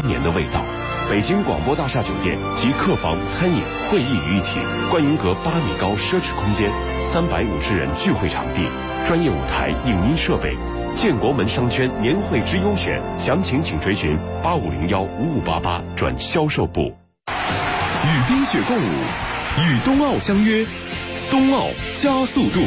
年的味道。北京广播大厦酒店集客房、餐饮、会议于一体，观云阁8米高奢侈空间，350人聚会场地，专业舞台、影音设备。建国门商圈年会之优选，详情请垂询85015588转销售部。 与冰雪共舞，与冬奥相约，冬奥加速度。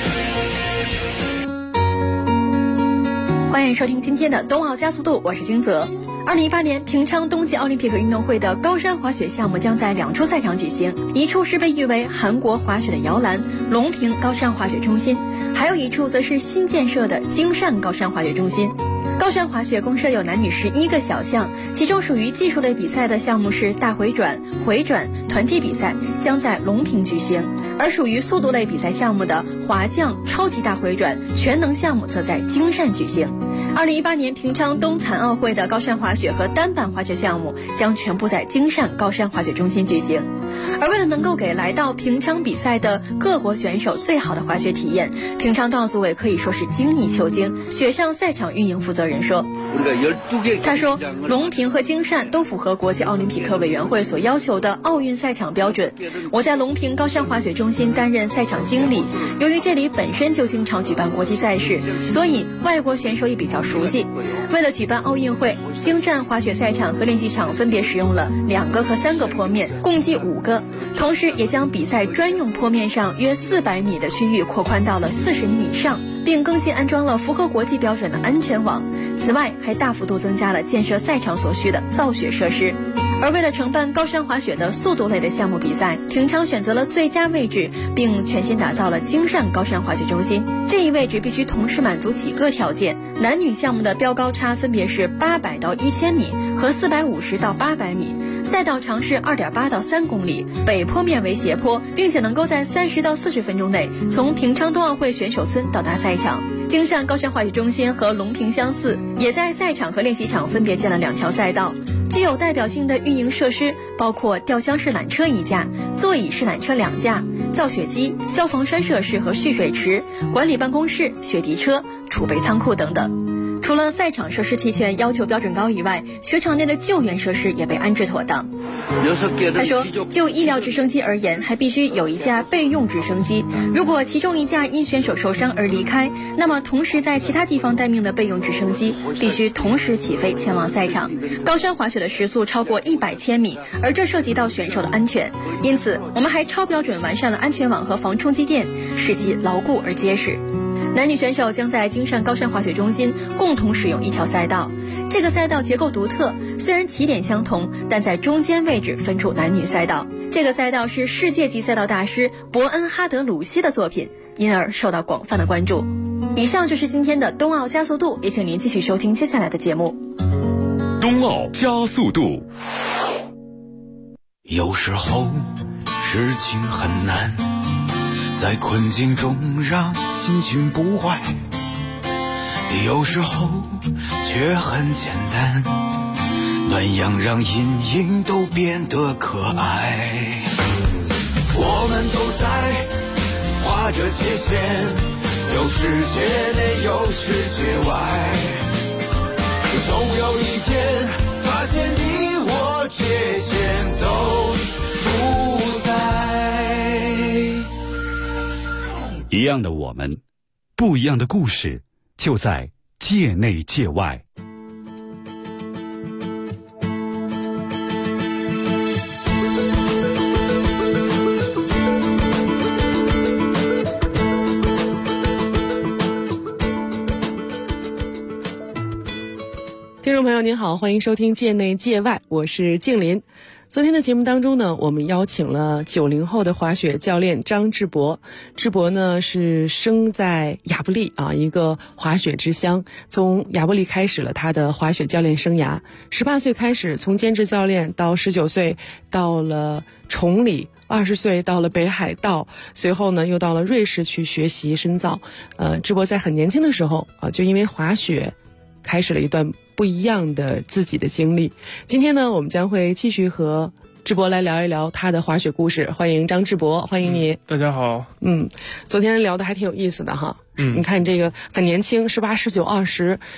欢迎收听今天的冬奥加速度，我是金泽。2018年平昌冬季奥林匹克运动会的高山滑雪项目将在2处赛场举行，一处是被誉为韩国滑雪的摇篮隆平高山滑雪中心，还有一处则是新建设的京善高山滑雪中心。高山滑雪共设有男女11个小项，其中属于技术类比赛的项目是大回转、回转、团体比赛，将在隆平举行；而属于速度类比赛项目的滑降、超级大回转、全能项目则在京善举行。2018年平昌冬残奥会的高山滑雪和单板滑雪项目将全部在京善高山滑雪中心举行。而为了能够给来到平昌比赛的各国选手最好的滑雪体验，平昌冬奥组委可以说是精益求精。雪上赛场运营负责人说，他说隆平和京善都符合国际奥林匹克委员会所要求的奥运赛场标准。我在隆平高山滑雪中心担任赛场经理，由于这里本身就经常举办国际赛事，所以外国选手也比较熟悉。为了举办奥运会，京善滑雪赛场和练习场分别使用了2个和3个坡面，共计5个，同时也将比赛专用坡面上约400米的区域扩宽到了40米以上，并更新安装了符合国际标准的安全网。此外，还大幅度增加了建设赛场所需的造雪设施。而为了承办高山滑雪的速度类的项目比赛，平昌选择了最佳位置，并全新打造了京善高山滑雪中心。这一位置必须同时满足几个条件：男女项目的标高差分别是800到1000米和450到800米，赛道长是2.8到3公里，北坡面为斜坡，并且能够在30到40分钟内从平昌冬奥会选手村到达赛场。京善高山滑雪中心和隆平相似，也在赛场和练习场分别建了2条赛道。具有代表性的运营设施包括吊箱式缆车1架、座椅式缆车2架、造雪机、消防栓设施和蓄水池、管理办公室、雪地车、储备仓库等等。除了赛场设施齐全、要求标准高以外，雪场内的救援设施也被安置妥当。他说，就医疗直升机而言，还必须有1架备用直升机。如果其中1架因选手受伤而离开，那么同时在其他地方待命的备用直升机必须同时起飞前往赛场。高山滑雪的时速超过100千米，而这涉及到选手的安全，因此我们还超标准完善了安全网和防冲击垫，使其牢固而结实。男女选手将在京善高山滑雪中心共同使用1条赛道，这个赛道结构独特，虽然起点相同，但在中间位置分出男女赛道。这个赛道是世界级赛道大师伯恩哈德鲁西的作品，因而受到广泛的关注。以上就是今天的冬奥加速度，也请您继续收听接下来的节目。 冬奥加速度。 有时候事情很难，在困境中让心情不坏，有时候却很简单，暖阳让阴影都变得可爱。我们都在划着界限，有世界内有世界外，总有一天发现你我界限都不在。 一样的我们，不一样的故事，就在界内界外。 听众朋友您好，欢迎收听界内界外，我是静林。昨天的节目当中呢，我们邀请了90后的滑雪教练张志博。志博呢是生在亚布力一个滑雪之乡，从亚布力开始了他的滑雪教练生涯。18岁开始从兼职教练，到19岁到了崇礼，20岁到了北海道，随后呢又到了瑞士去学习深造。志博在很年轻的时候就因为滑雪开始了一段不一样的自己的经历。今天呢，我们将会继续和志博来聊一聊他的滑雪故事。欢迎张志博，欢迎你。 大家好。昨天聊的还挺有意思的哈。你看这个很年轻，18、19、20，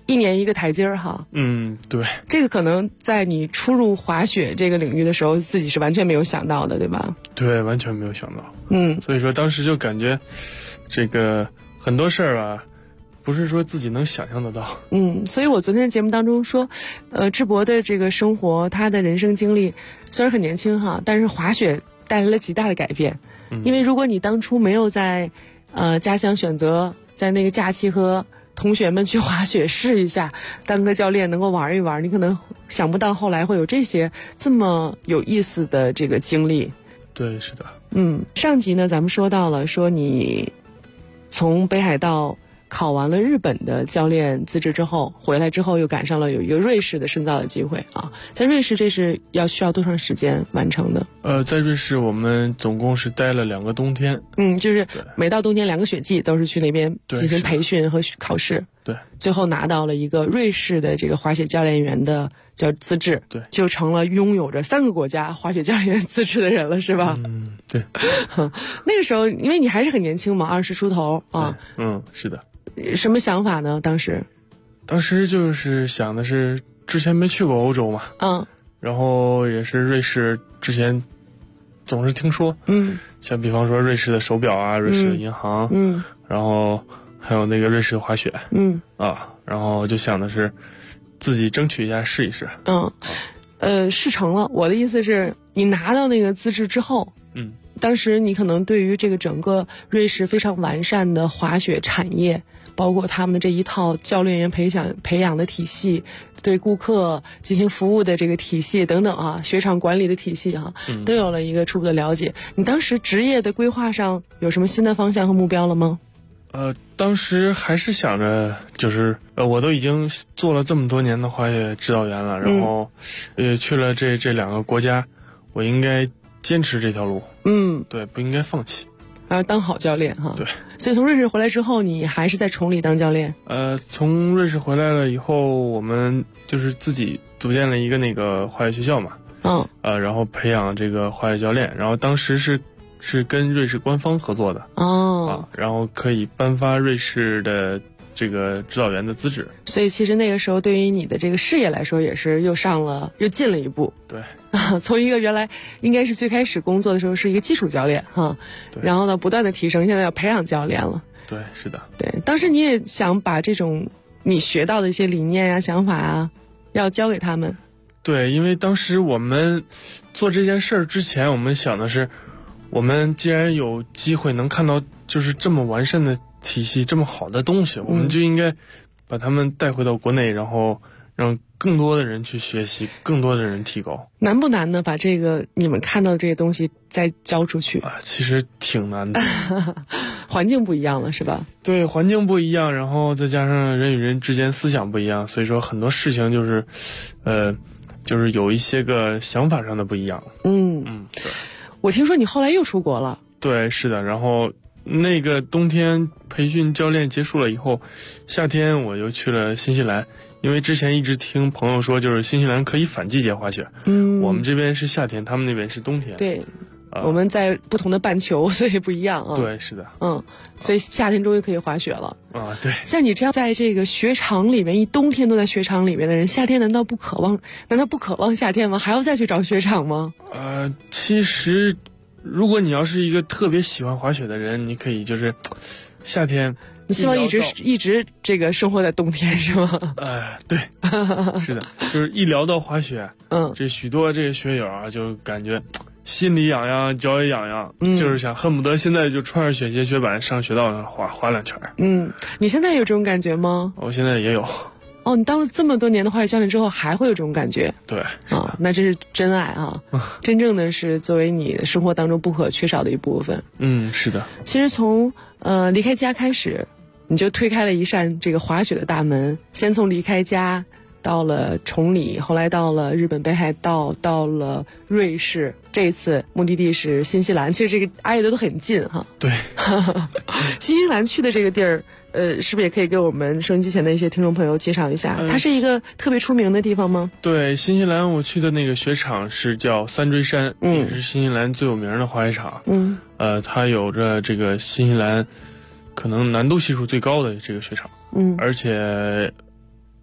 一年一个台阶儿哈。 对。 这个可能在你初入滑雪这个领域的时候，自己是完全没有想到的，对吧？ 对，完全没有想到。所以说当时就感觉，这个很多事儿吧，不是说自己能想象得到。 所以我昨天的节目当中说，智博的这个生活，他的人生经历虽然很年轻哈，但是滑雪带来了极大的改变。因为如果你当初没有在家乡选择在那个假期和同学们去滑雪试一下，当个教练能够玩一玩，你可能想不到后来会有这么有意思的这个经历。 对，是的。 上集呢咱们说到了，说你从北海道考完了日本的教练资质之后，回来之后又赶上了有一个瑞士的深造的机会啊。在瑞士这是需要多长时间完成的？ 在瑞士我们总共是待了2个冬天。 就是每到冬天2个雪季都是去那边进行培训和考试。 对， 最后拿到了一个瑞士的这个滑雪教练员的叫资质。对，就成了拥有着3个国家滑雪教练员资质的人了，是吧？ 对。 那个时候因为你还是很年轻嘛，20出头啊。 是的。 什么想法呢？当时就是想的是之前没去过欧洲嘛，然后也是瑞士之前总是听说，像比方说瑞士的手表啊，瑞士的银行，然后还有那个瑞士的滑雪，然后就想的是自己争取一下试一试。 事成了。我的意思是你拿到那个资质之后，当时你可能对于这个整个瑞士非常完善的滑雪产业，包括他们的这一套教练员培养的体系，对顾客进行服务的这个体系等等啊，雪场管理的体系都有了一个初步的了解。你当时职业的规划上有什么新的方向和目标了吗？ 当时还是想着，就是我都已经做了这么多年的滑雪指导员了，然后去了这2个国家，我应该坚持这条路。对，不应该放弃。 当好教练哈。 对。 所以从瑞士回来之后，你还是在崇礼当教练？ 从瑞士回来了以后，我们就是自己组建了一个那个滑雪学校嘛。然后培养这个滑雪教练，然后当时是跟瑞士官方合作的。然后可以颁发瑞士的这个指导员的资质。所以其实那个时候对于你的这个事业来说，也是又进了一步。 对。 从一个原来应该是最开始工作的时候是一个基础教练然后呢不断的提升，现在要培养教练了。 对，是的。 对，当时你也想把这种你学到的一些理念啊、想法啊，要教给他们。 对，因为当时我们做这件事儿之前，我们想的是，我们既然有机会能看到就是这么完善的体系，这么好的东西，我们就应该把他们带回到国内，然后让更多的人去学习，更多的人提高。 难不难呢？把这个你们看到的这些东西再交出去其实挺难的。 环境不一样了是吧？ 对，环境不一样，然后再加上人与人之间思想不一样，所以说很多事情就是就是有一些个想法上的不一样。对。 我听说你后来又出国了。 对，是的。然后那个冬天培训教练结束了以后，夏天我又去了新西兰，因为之前一直听朋友说，就是新西兰可以反季节滑雪。我们这边是夏天，他们那边是冬天。 对。我们在不同的半球，所以不一样对，是的。 所以夏天终于可以滑雪了。 对。 像你这样在这个雪场里面一冬天都在雪场里面的人，夏天难道不渴望夏天吗？还要再去找雪场吗？ 其实如果你要是一个特别喜欢滑雪的人，你可以就是夏天。 你希望一直这个生活在冬天是吗？ 对。是的，就是一聊到滑雪，这许多这个雪友就感觉心里痒痒，脚也痒痒，就是想恨不得现在就穿着雪鞋雪板上雪道上滑2圈。 你现在有这种感觉吗？ 我现在也有。 你当了这么多年的滑雪教练之后，还会有这种感觉？ 对。 那这是真爱真正的是作为你生活当中不可缺少的一部分。 是的。 其实从离开家开始，你就推开了一扇这个滑雪的大门，先从离开家到了崇礼，后来到了日本北海道，到了瑞士，这次目的地是新西兰。其实这个挨得都很近对。 新西兰去的这个地儿是不是也可以给我们收音机前的一些听众朋友介绍一下？它是一个特别出名的地方吗？ 对，新西兰我去的那个雪场是叫三锥山，也是新西兰最有名的滑雪场。它有着这个新西兰可能难度系数最高的这个雪场，而且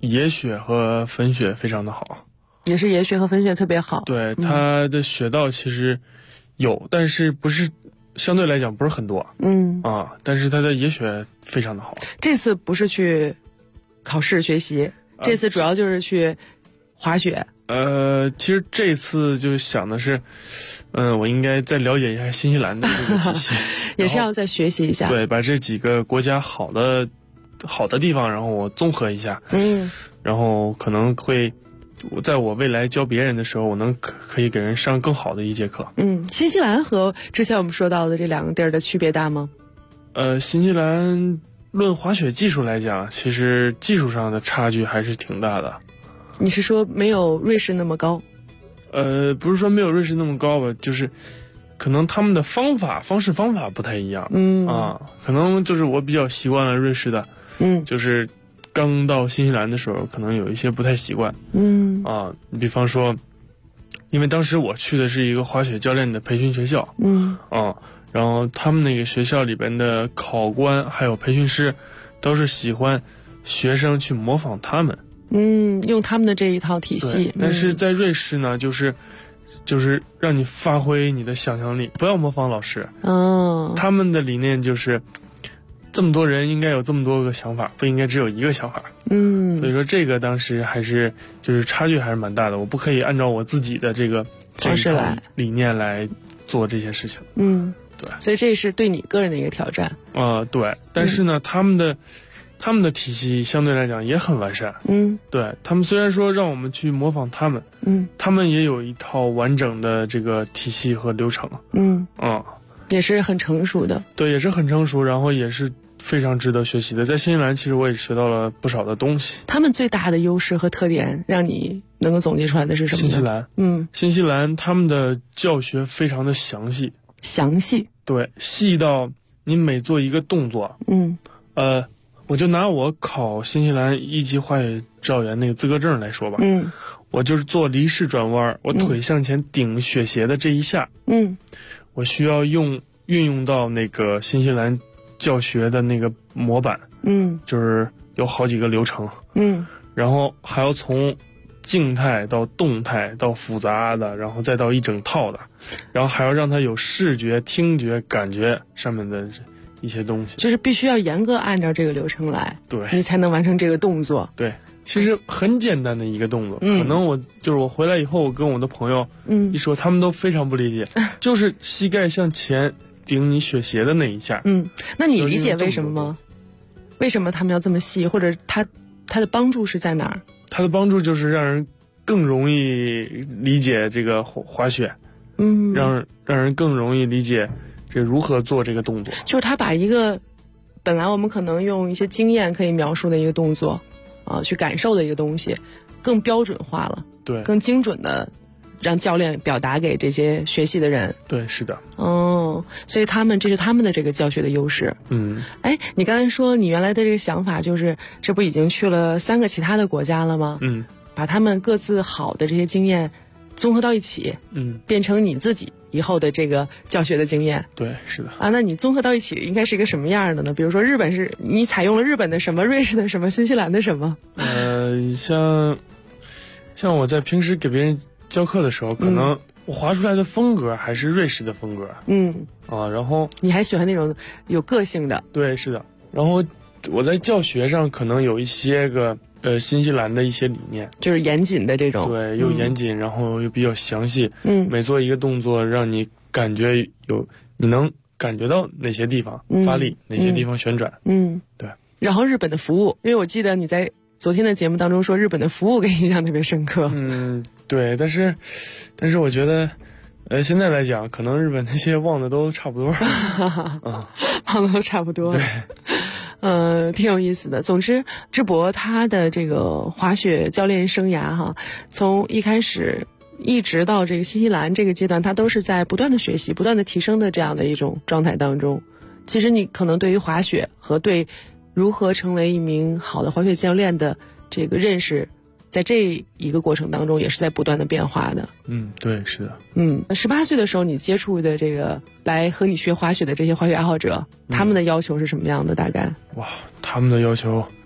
野雪和粉雪非常的好， 也是野雪和粉雪特别好。 对，它的雪道其实有，但是不是相对来讲不是很多。但是它的野雪非常的好。 这次不是去考试学习，这次主要就是去滑雪。 其实这次就想的是，我应该再了解一下新西兰的这个体系， 也是要再学习一下。 对，把这几个国家好的地方，然后我综合一下。然后可能会，在我未来教别人的时候，我可以给人上更好的一节课。 新西兰和之前我们说到的这两个地儿的区别大吗？ 新西兰论滑雪技术来讲，其实技术上的差距还是挺大的。 你是说没有瑞士那么高？ 不是说没有瑞士那么高吧，就是可能他们的方式不太一样。可能就是我比较习惯了瑞士的，就是刚到新西兰的时候，可能有一些不太习惯。你比方说，因为当时我去的是一个滑雪教练的培训学校。然后他们那个学校里边的考官还有培训师，都是喜欢学生去模仿他们。 用他们的这一套体系。 但是在瑞士呢，就是让你发挥你的想象力，不要模仿老师。他们的理念就是这么多人应该有这么多个想法，不应该只有一个想法。所以说这个当时还是就是差距还是蛮大的，我不可以按照我自己的这个理念来做这些事情。对， 所以这是对你个人的一个挑战。 对，但是呢，他们的体系相对来讲也很完善。对，他们虽然说让我们去模仿他们，他们也有一套完整的这个体系和流程。 也是很成熟的。 对，也是很成熟，然后也是非常值得学习的。在新西兰，其实我也学到了不少的东西。 他们最大的优势和特点，让你能够总结出来的是什么呢？ 新西兰他们的教学非常的详细。对，细到你每做一个动作。我就拿我考新西兰1级滑雪指导员那个资格证来说吧。我就是做离式转弯，我腿向前顶雪鞋的这一下。我需要运用到那个新西兰教学的那个模板。就是有好几个流程。然后还要从静态到动态到复杂的，然后再到一整套的，然后还要让它有视觉、听觉、感觉上面的一些东西， 就是必须要严格按照这个流程来， 对， 你才能完成这个动作。 对，其实很简单的一个动作，可能我回来以后，我跟我的朋友一说，他们都非常不理解，就是膝盖向前顶你雪鞋的那一下。 那你理解为什么吗？为什么他们要这么细，或者它的帮助是在哪儿？ 它的帮助就是让人更容易理解这个滑雪，让人更容易理解这如何做这个动作。 就是他把一个本来我们可能用一些经验可以描述的一个动作，去感受的一个东西，更标准化了， 对， 更精准的让教练表达给这些学习的人。 对，是的。 所以这是他们的这个教学的优势。你刚才说你原来的这个想法就是，这不已经去了3个其他的国家了吗？把他们各自好的这些经验综合到一起，变成你自己以后的这个教学的经验。 对，是的。 那你综合到一起应该是一个什么样的呢？比如说日本是你采用了日本的什么，瑞士的什么，新西兰的什么？ 像我在平时给别人教课的时候，可能我滑出来的风格还是瑞士的风格。然后你还喜欢那种有个性的？ 对，是的。然后我在教学上可能有一些个新西兰的一些理念， 就是严谨的这种。 对，又严谨，然后又比较详细。每做一个动作，让你感觉你能感觉到哪些地方发力，哪些地方旋转。对。 然后日本的服务，因为我记得你在昨天的节目当中说日本的服务给你印象特别深刻。 对，但是我觉得，现在来讲，可能日本那些忘的都差不多。 忘的都差不多。 对， 挺有意思的。总之，智博他的这个滑雪教练生涯从一开始一直到这个新西兰这个阶段，他都是在不断的学习、不断的提升的这样的一种状态当中。其实你可能对于滑雪和对如何成为一名好的滑雪教练的这个认识，在这一个过程当中也是在不断的变化的。 对，是的。 18岁的时候你接触的这个来和你学滑雪的这些滑雪爱好者，他们的要求是什么样的？大概？ 哇，他们的要求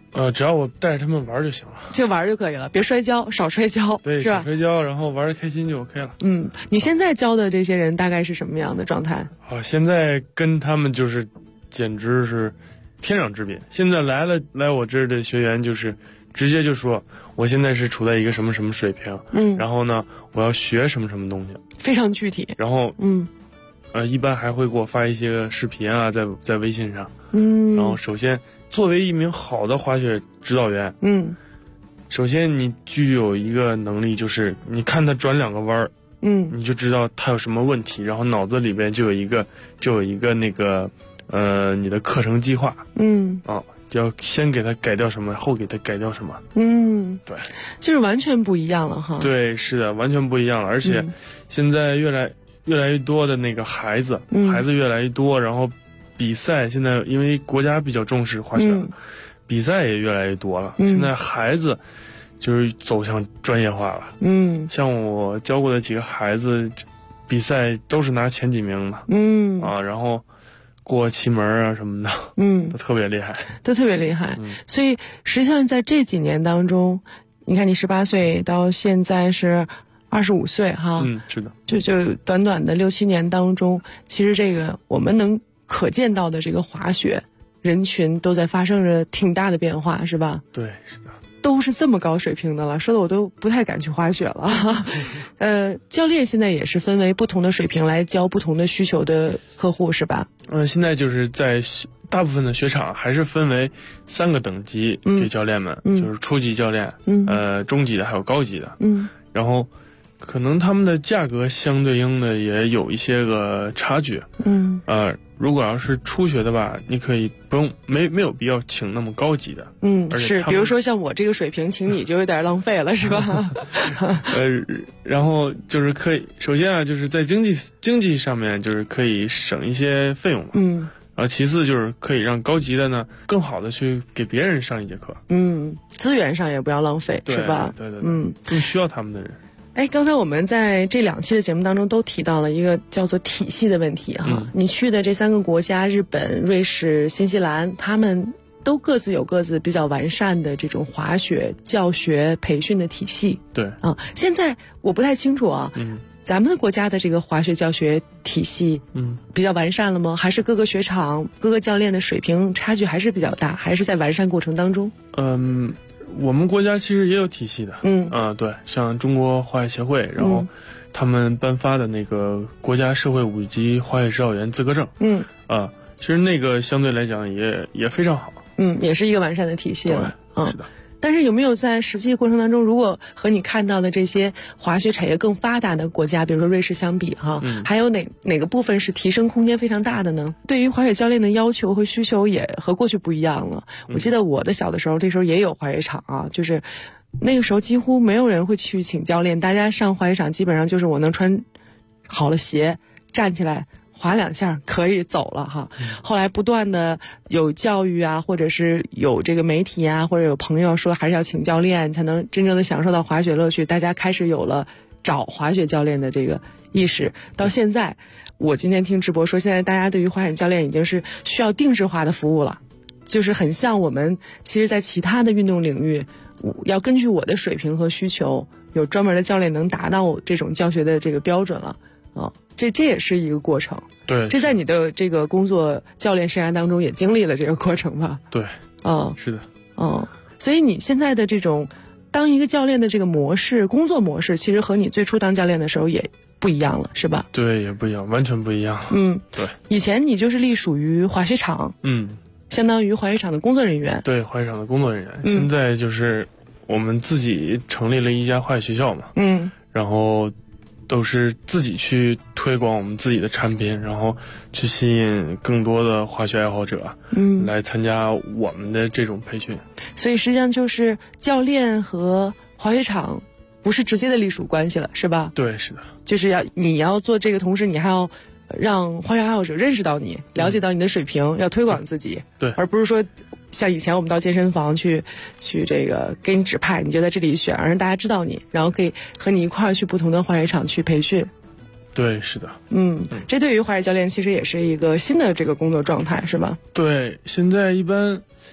只要我带着他们玩就行了， 就玩就可以了，别摔跤，少摔跤， 对， 是吧？ 少摔跤，然后玩得开心就 OK 了。 你现在教的这些人大概是什么样的状态？ 现在跟他们就是简直是天壤之别。现在来我这儿的学员就是直接就说，我现在是处在一个什么什么水平，然后呢，我要学什么什么东西， 非常具体。 然后一般还会给我发一些视频啊，在微信上。然后首先作为一名好的滑雪指导员，首先你具有一个能力，就是你看他转2个弯儿，你就知道他有什么问题，然后脑子里边就有一个那个你的课程计划，就要先给他改掉什么，后给他改掉什么，对， 就是完全不一样了哈。 对，是的，完全不一样了，而且现在越来越多的那个孩子越来越多，然后比赛现在因为国家比较重视滑雪，比赛也越来越多了。现在孩子就是走向专业化了。像我教过的几个孩子，比赛都是拿前几名的。然后过旗门啊什么的，都特别厉害， 都特别厉害。所以实际上在这几年当中，你看你18岁到现在是25岁哈， 是的， 就短短的6-7年当中，其实这个我们能可见到的这个滑雪人群都在发生着挺大的变化，是吧？ 对，是的， 都是这么高水平的了，说的我都不太敢去滑雪了。教练现在也是分为不同的水平来教不同的需求的客户，是吧？ 现在就是在大部分的雪场还是分为3个等级给教练们，就是初级教练，中级的还有高级的，然后可能他们的价格相对应的也有一些个差距，如果要是初学的吧，你可以不用没有必要请那么高级的， 是，比如说像我这个水平，请你就有点浪费了，是吧？ 然后就是可以，首先啊，就是在经济上面就是可以省一些费用嘛，然后其次就是可以让高级的呢更好的去给别人上一节课， 资源上也不要浪费，是吧？ 对，更需要他们的人。 刚才我们在这2期的节目当中都提到了一个叫做体系的问题哈。你去的这3个国家，日本、瑞士、新西兰，他们都各自有各自比较完善的这种滑雪教学培训的体系。 对现在我不太清楚啊，咱们的国家的这个滑雪教学体系，比较完善了吗？还是各个雪场、各个教练的水平差距还是比较大，还是在完善过程当中？ 我们国家其实也有体系的，对，像中国滑雪协会，然后他们颁发的那个国家社会5级滑雪指导员资格证，其实那个相对来讲也非常好， 也是一个完善的体系了， 是的。 但是有没有在实际过程当中，如果和你看到的这些滑雪产业更发达的国家，比如说瑞士相比哈，还有哪个部分是提升空间非常大的呢？对于滑雪教练的要求和需求也和过去不一样了。我记得我的小的时候，那时候也有滑雪场啊，就是那个时候几乎没有人会去请教练，大家上滑雪场基本上就是我能穿好了鞋站起来滑2下可以走了哈。后来不断的有教育啊，或者是有这个媒体啊，或者有朋友说还是要请教练才能真正的享受到滑雪乐趣，大家开始有了找滑雪教练的这个意识。到现在我今天听直播说，现在大家对于滑雪教练已经是需要定制化的服务了，就是很像我们其实在其他的运动领域，要根据我的水平和需求，有专门的教练能达到这种教学的这个标准了。这也是一个过程。 对， 这在你的这个工作教练生涯当中也经历了这个过程吧？ 对，是的， 所以你现在的这种当一个教练的这个模式，工作模式，其实和你最初当教练的时候也不一样了，是吧？ 对，也不一样，完全不一样。对， 以前你就是隶属于滑雪场，相当于滑雪场的工作人员。 对，滑雪场的工作人员。现在就是我们自己成立了一家滑雪学校嘛，然后都是自己去推广我们自己的产品，然后去吸引更多的滑雪爱好者，来参加我们的这种培训。 所以实际上就是教练和滑雪场不是直接的隶属关系了，是吧？ 对，是的。 就是你要做这个，同时你还要让滑雪爱好者认识到你，了解到你的水平，要推广自己。 对， 而不是说像以前我们到健身房去这个给你指派，你就在这里选，让大家知道你，然后可以和你一块儿去不同的滑雪场去培训。 对，是的。 这对于滑雪教练其实也是一个新的这个工作状态，是吧？ 对，现在一般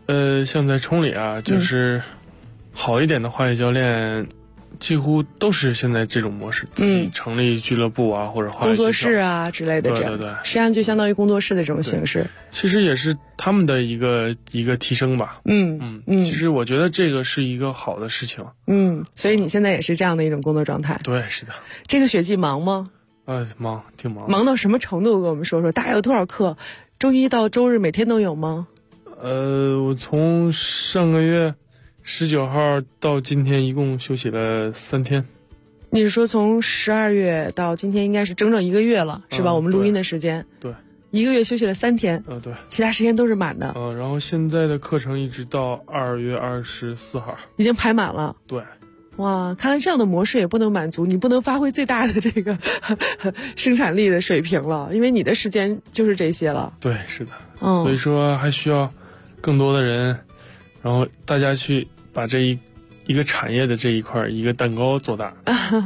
像在崇礼啊，就是好一点的滑雪教练，几乎都是现在这种模式，自己成立俱乐部啊，或者工作室啊之类的，这样， 对， 实际上就相当于工作室的这种形式。 其实也是他们的一个提升吧。其实我觉得这个是一个好的事情。 所以你现在也是这样的一种工作状态。 对，是的。 这个雪季忙吗？ 忙，挺忙。 忙到什么程度？跟我们说说，大概有多少课？周一到周日每天都有吗？ 我从上个月19号到今天一共休息了3天。 你是说从12月到今天应该是整整1个月了，是吧？我们录音的时间。 对。 1个月休息了3天。 对。 其他时间都是满的。 然后现在的课程一直到2月24号。 已经排满了。 对。 哇，看来这样的模式也不能满足你，不能发挥最大的这个生产力的水平了，因为你的时间就是这些了。 对，是的。所以说还需要更多的人，然后大家去把这一个产业的这一块一个蛋糕做大。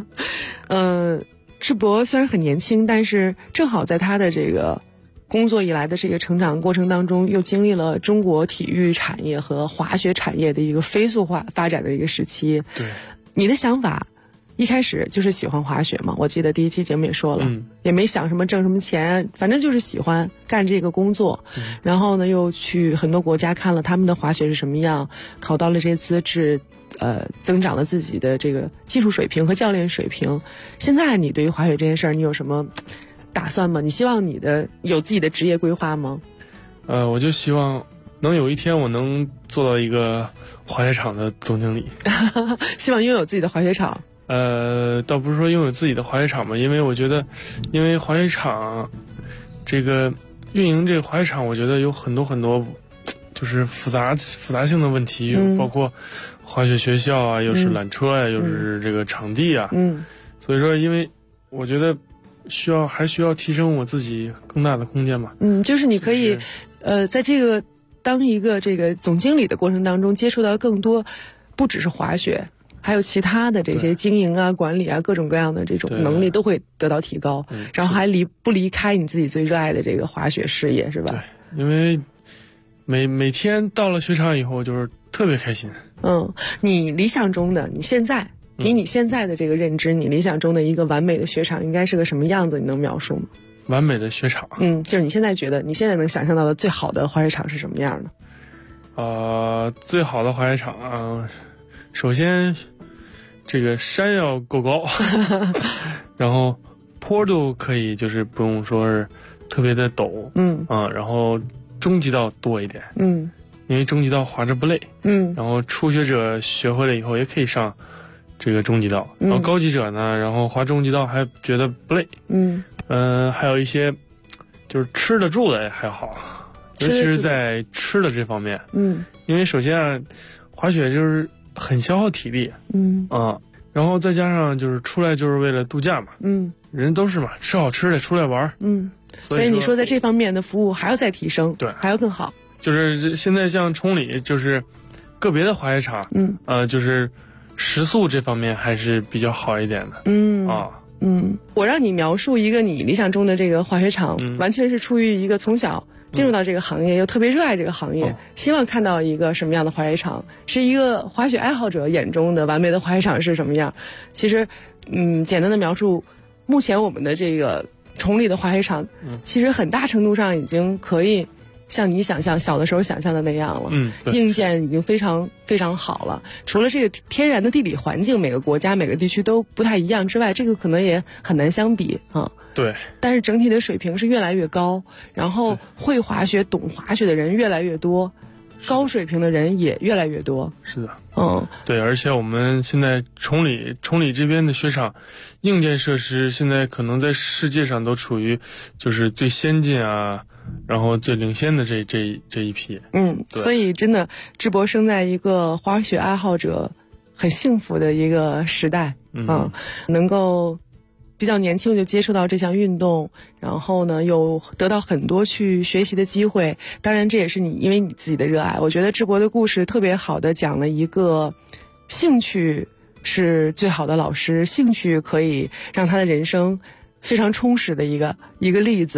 智博虽然很年轻，但是正好在他的这个工作以来的这个成长过程当中，又经历了中国体育产业和滑雪产业的一个飞速化发展的一个时期。 对， 你的想法一开始就是喜欢滑雪嘛？我记得第1期节目也说了，也没想什么挣什么钱，反正就是喜欢干这个工作。然后呢，又去很多国家看了他们的滑雪是什么样，考到了这些资质，增长了自己的这个技术水平和教练水平。现在你对于滑雪这件事儿，你有什么打算吗？你希望有自己的职业规划吗？ 我就希望能有一天我能做到一个滑雪场的总经理。 希望拥有自己的滑雪场。 倒不是说拥有自己的滑雪场吧，因为我觉得，因为滑雪场这个运营这个滑雪场，我觉得有很多就是复杂性的问题，包括滑雪学校啊，又是缆车呀，又是这个场地啊。所以说，因为我觉得还需要提升我自己更大的空间嘛。 就是你可以，在这个当一个这个总经理的过程当中，接触到更多，不只是滑雪。还有其他的这些经营啊、管理啊，各种各样的这种能力都会得到提高，然后还不离开你自己最热爱的这个滑雪事业，是吧？ 对，因为每天到了雪场以后，就是特别开心。 你理想中的你现在的这个认知，你理想中的一个完美的雪场应该是个什么样子？你能描述吗？ 完美的雪场， 就是你现在觉得你现在能想象到的最好的滑雪场是什么样的？ 最好的滑雪场啊。首先，这个山要够高，然后坡度可以就是不用说是特别的陡，然后中级道多一点，因为中级道滑着不累，然后初学者学会了以后也可以上这个中级道，然后高级者呢，然后滑中级道还觉得不累，还有一些就是吃得住的还好，尤其是在吃的这方面，因为首先啊，滑雪就是很消耗体力，然后再加上就是出来就是为了度假嘛，人都是嘛，吃好吃的出来玩， 所以你说在这方面的服务还要再提升， 对， 还要更好。 就是现在像崇礼，就是个别的滑雪场，就是食宿这方面还是比较好一点的， 我让你描述一个你理想中的这个滑雪场，完全是出于一个从小进入到这个行业，又特别热爱这个行业，希望看到一个什么样的滑雪场，是一个滑雪爱好者眼中的完美的滑雪场是什么样。其实简单的描述目前我们的这个崇礼的滑雪场，其实很大程度上已经可以像你小的时候想象的那样了，硬件已经非常非常好了。除了这个天然的地理环境，每个国家每个地区都不太一样之外，这个可能也很难相比啊。 对， 但是整体的水平是越来越高，然后会滑雪、懂滑雪的人越来越多，高水平的人也越来越多。 是的，对，而且我们现在崇礼这边的雪场，硬件设施现在可能在世界上都处于就是最先进啊，然后最领先的这一批。 所以真的，智博生在一个滑雪爱好者很幸福的一个时代，能够比较年轻就接触到这项运动，然后呢又得到很多去学习的机会。当然这也是因为你自己的热爱。我觉得智博的故事特别好的讲了一个兴趣是最好的老师，兴趣可以让他的人生非常充实的一个例子吧。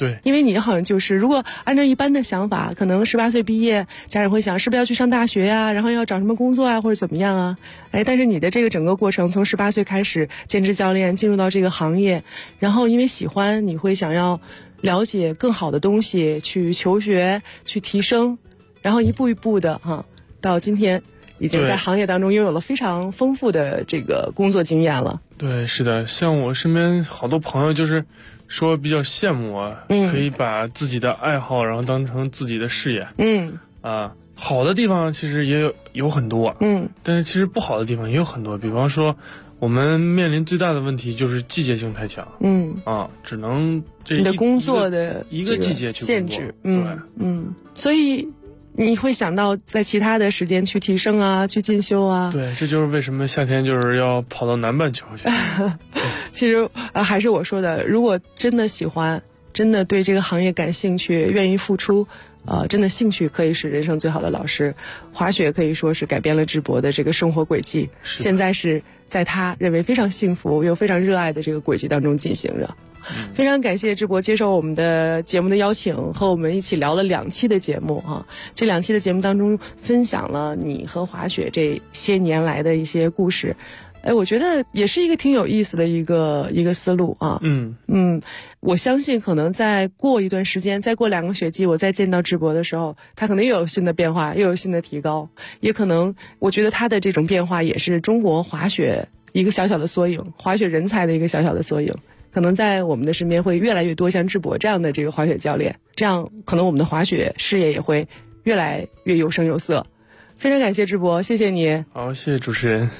对， 因为你好像就是如果按照一般的想法，可能18岁毕业，家人会想是不是要去上大学呀，然后要找什么工作啊，或者怎么样啊？但是你的这个整个过程，从18岁开始兼职教练，进入到这个行业，然后因为喜欢，你会想要了解更好的东西，去求学，去提升，然后一步一步的到今天已经在行业当中拥有了非常丰富的这个工作经验了。 对，是的，像我身边好多朋友就是说比较羡慕我，可以把自己的爱好然后当成自己的事业。好的地方其实也有很多，但是其实不好的地方也有很多。比方说，我们面临最大的问题就是季节性太强，只能你的工作的一个季节去限制，所以你会想到在其他的时间去提升啊，去进修啊。 对，这就是为什么夏天就是要跑到南半球去。 其实还是我说的，如果真的喜欢，真的对这个行业感兴趣，愿意付出，真的兴趣可以是人生最好的老师。滑雪可以说是改变了智博的这个生活轨迹，现在是在他认为非常幸福又非常热爱的这个轨迹当中进行着。非常感谢智博接受我们的节目的邀请，和我们一起聊了2期的节目这2期的节目当中分享了你和滑雪这些年来的一些故事。我觉得也是一个挺有意思的一个思路我相信可能再过一段时间，再过2个学季，我再见到智博的时候，他可能又有新的变化，又有新的提高，也可能我觉得他的这种变化也是中国滑雪一个小小的缩影，滑雪人才的一个小小的缩影。可能在我们的身边会越来越多像智博这样的这个滑雪教练，这样可能我们的滑雪事业也会越来越有声有色。非常感谢智博，谢谢你。 好，谢谢主持人。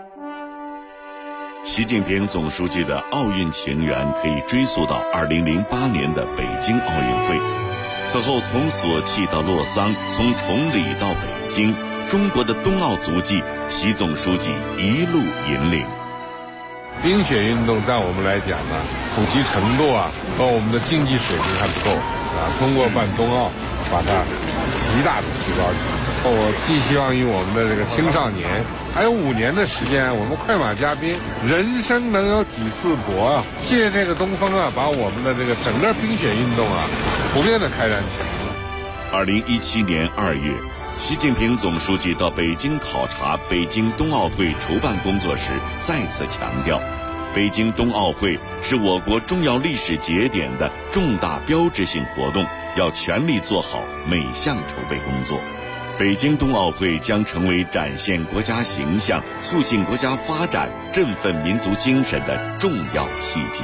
习近平总书记的奥运情缘可以追溯到2008年的北京奥运会。此后从索契到洛桑，从崇礼到北京，中国的冬奥足迹，习总书记一路引领。 冰雪运动在我们来讲呢，普及程度和我们的竞技水平还不够通过办冬奥把它极大的提高起来。我寄希望于我们的这个青少年，还有5年的时间，我们快马加鞭，人生能有几次搏借这个东风把我们的这个整个冰雪运动普遍的开展起来。 2017年2月，习近平总书记到北京考察北京冬奥会筹办工作时，再次强调，北京冬奥会是我国重要历史节点的重大标志性活动，要全力做好每项筹备工作。北京冬奥会将成为展现国家形象、促进国家发展、振奋民族精神的重要契机。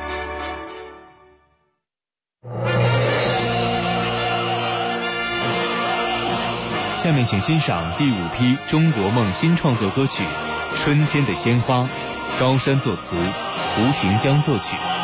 下面请欣赏第5批中国梦新创作歌曲《春天的鲜花》，高山作词，胡廷江作曲。